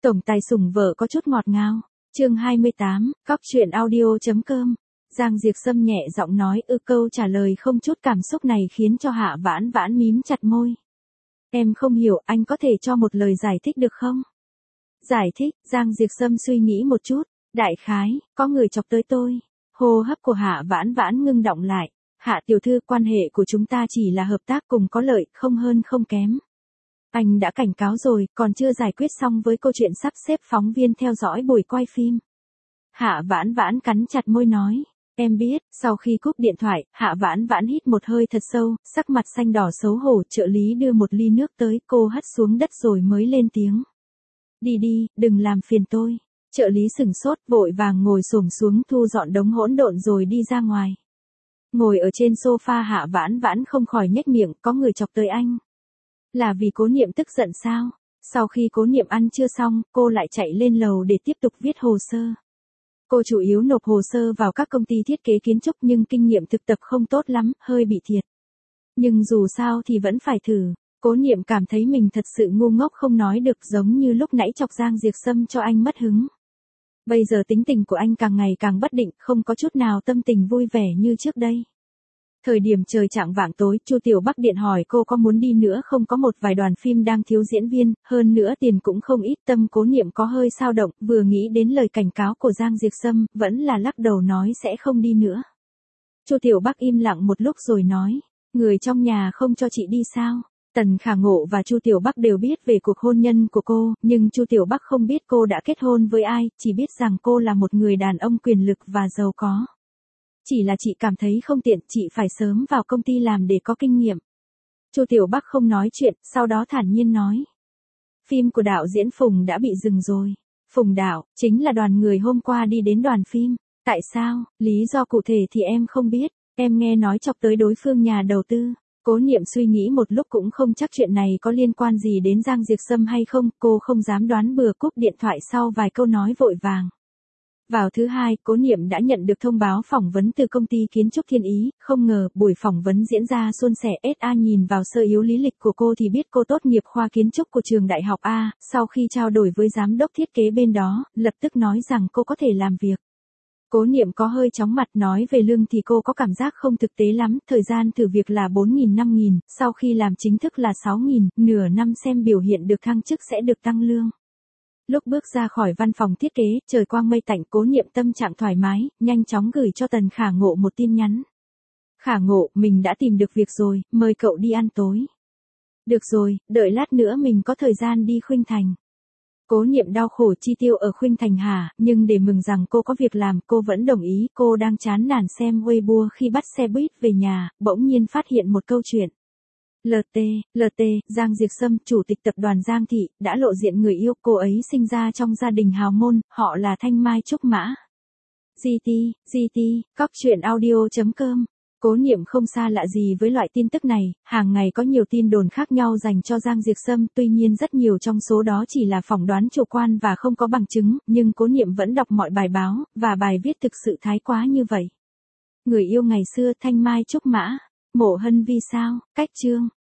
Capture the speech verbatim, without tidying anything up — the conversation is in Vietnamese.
Tổng tài sủng vợ có chút ngọt ngào. Chương hai mươi tám, cóc truyện audio chấm com. Giang Diệp Sâm nhẹ giọng nói, ư câu trả lời không chút cảm xúc này khiến cho Hạ Vãn Vãn mím chặt môi. Em không hiểu, anh có thể cho một lời giải thích được không? Giải thích, Giang Diệp Sâm suy nghĩ một chút. Đại khái, có người chọc tới tôi. Hô hấp của Hạ Vãn Vãn ngưng đọng lại. Hạ tiểu thư, quan hệ của chúng ta chỉ là hợp tác cùng có lợi, không hơn không kém. Anh đã cảnh cáo rồi, còn chưa giải quyết xong với câu chuyện sắp xếp phóng viên theo dõi buổi quay phim. Hạ Vãn Vãn cắn chặt môi nói. Em biết. Sau khi cúp điện thoại, Hạ Vãn Vãn hít một hơi thật sâu, sắc mặt xanh đỏ xấu hổ. Trợ lý đưa một ly nước tới, cô hất xuống đất rồi mới lên tiếng. Đi đi, đừng làm phiền tôi. Trợ lý sửng sốt, vội vàng ngồi xổm xuống thu dọn đống hỗn độn rồi đi ra ngoài. Ngồi ở trên sofa, Hạ Vãn Vãn không khỏi nhếch miệng, có người chọc tới anh. Là vì Cố Niệm tức giận sao? Sau khi Cố Niệm ăn trưa xong, cô lại chạy lên lầu để tiếp tục viết hồ sơ. Cô chủ yếu nộp hồ sơ vào các công ty thiết kế kiến trúc nhưng kinh nghiệm thực tập không tốt lắm, hơi bị thiệt. Nhưng dù sao thì vẫn phải thử. Cố Niệm cảm thấy mình thật sự ngu ngốc không nói được, giống như lúc nãy chọc Giang Diệp Sâm cho anh mất hứng. Bây giờ tính tình của anh càng ngày càng bất định, không có chút nào tâm tình vui vẻ như trước đây. Thời điểm trời chạng vạng tối, Chu Tiểu Bắc điện hỏi cô có muốn đi nữa không, có một vài đoàn phim đang thiếu diễn viên, hơn nữa tiền cũng không ít. Tâm Cố Niệm có hơi xao động, vừa nghĩ đến lời cảnh cáo của Giang Diệp Sâm, vẫn là lắc đầu nói sẽ không đi nữa. Chu Tiểu Bắc im lặng một lúc rồi nói, người trong nhà không cho chị đi sao? Tần Khả Ngộ và Chu Tiểu Bắc đều biết về cuộc hôn nhân của cô, nhưng Chu Tiểu Bắc không biết cô đã kết hôn với ai, chỉ biết rằng cô là một người đàn ông quyền lực và giàu có. Chỉ là chị cảm thấy không tiện, chị phải sớm vào công ty làm để có kinh nghiệm. Chu Tiểu Bắc không nói chuyện, sau đó thản nhiên nói. Phim của đạo diễn Phùng đã bị dừng rồi. Phùng đạo, chính là đoàn người hôm qua đi đến đoàn phim. Tại sao? Lý do cụ thể thì em không biết, em nghe nói chọc tới đối phương nhà đầu tư. Cố Niệm suy nghĩ một lúc cũng không chắc chuyện này có liên quan gì đến Giang Diệp Sâm hay không, cô không dám đoán bừa, cúp điện thoại sau vài câu nói vội vàng. Vào thứ hai, Cố Niệm đã nhận được thông báo phỏng vấn từ công ty kiến trúc Thiên Ý, không ngờ buổi phỏng vấn diễn ra suôn sẻ. ét a nhìn vào sơ yếu lý lịch của cô thì biết cô tốt nghiệp khoa kiến trúc của trường đại học A, sau khi trao đổi với giám đốc thiết kế bên đó, lập tức nói rằng cô có thể làm việc. Cố Niệm có hơi chóng mặt, nói về lương thì cô có cảm giác không thực tế lắm, thời gian thử việc là bốn nghìn năm nghìn, sau khi làm chính thức là sáu nghìn, nửa năm xem biểu hiện được thăng chức sẽ được tăng lương. Lúc bước ra khỏi văn phòng thiết kế, trời quang mây tạnh, Cố Niệm tâm trạng thoải mái, nhanh chóng gửi cho Tần Khả Ngộ một tin nhắn. Khả Ngộ, mình đã tìm được việc rồi, mời cậu đi ăn tối. Được rồi, đợi lát nữa mình có thời gian đi Khuynh Thành. Cố Niệm đau khổ chi tiêu ở Khuynh Thành hả, nhưng để mừng rằng cô có việc làm, cô vẫn đồng ý. Cô đang chán nản xem Weibo khi bắt xe buýt về nhà, bỗng nhiên phát hiện một câu chuyện. lờ tê, lờ tê, Giang Diệp Sâm, chủ tịch tập đoàn Giang Thị, đã lộ diện người yêu. Cô ấy sinh ra trong gia đình hào môn, họ là Thanh Mai Trúc Mã. giê tê, giê tê, cóc truyện audio chấm com. Cố Niệm không xa lạ gì với loại tin tức này, hàng ngày có nhiều tin đồn khác nhau dành cho Giang Diệp Sâm, tuy nhiên rất nhiều trong số đó chỉ là phỏng đoán chủ quan và không có bằng chứng, nhưng Cố Niệm vẫn đọc mọi bài báo, và bài viết thực sự thái quá như vậy. Người yêu ngày xưa, Thanh Mai Trúc Mã, Mộ Hân Vi sao? Cách chương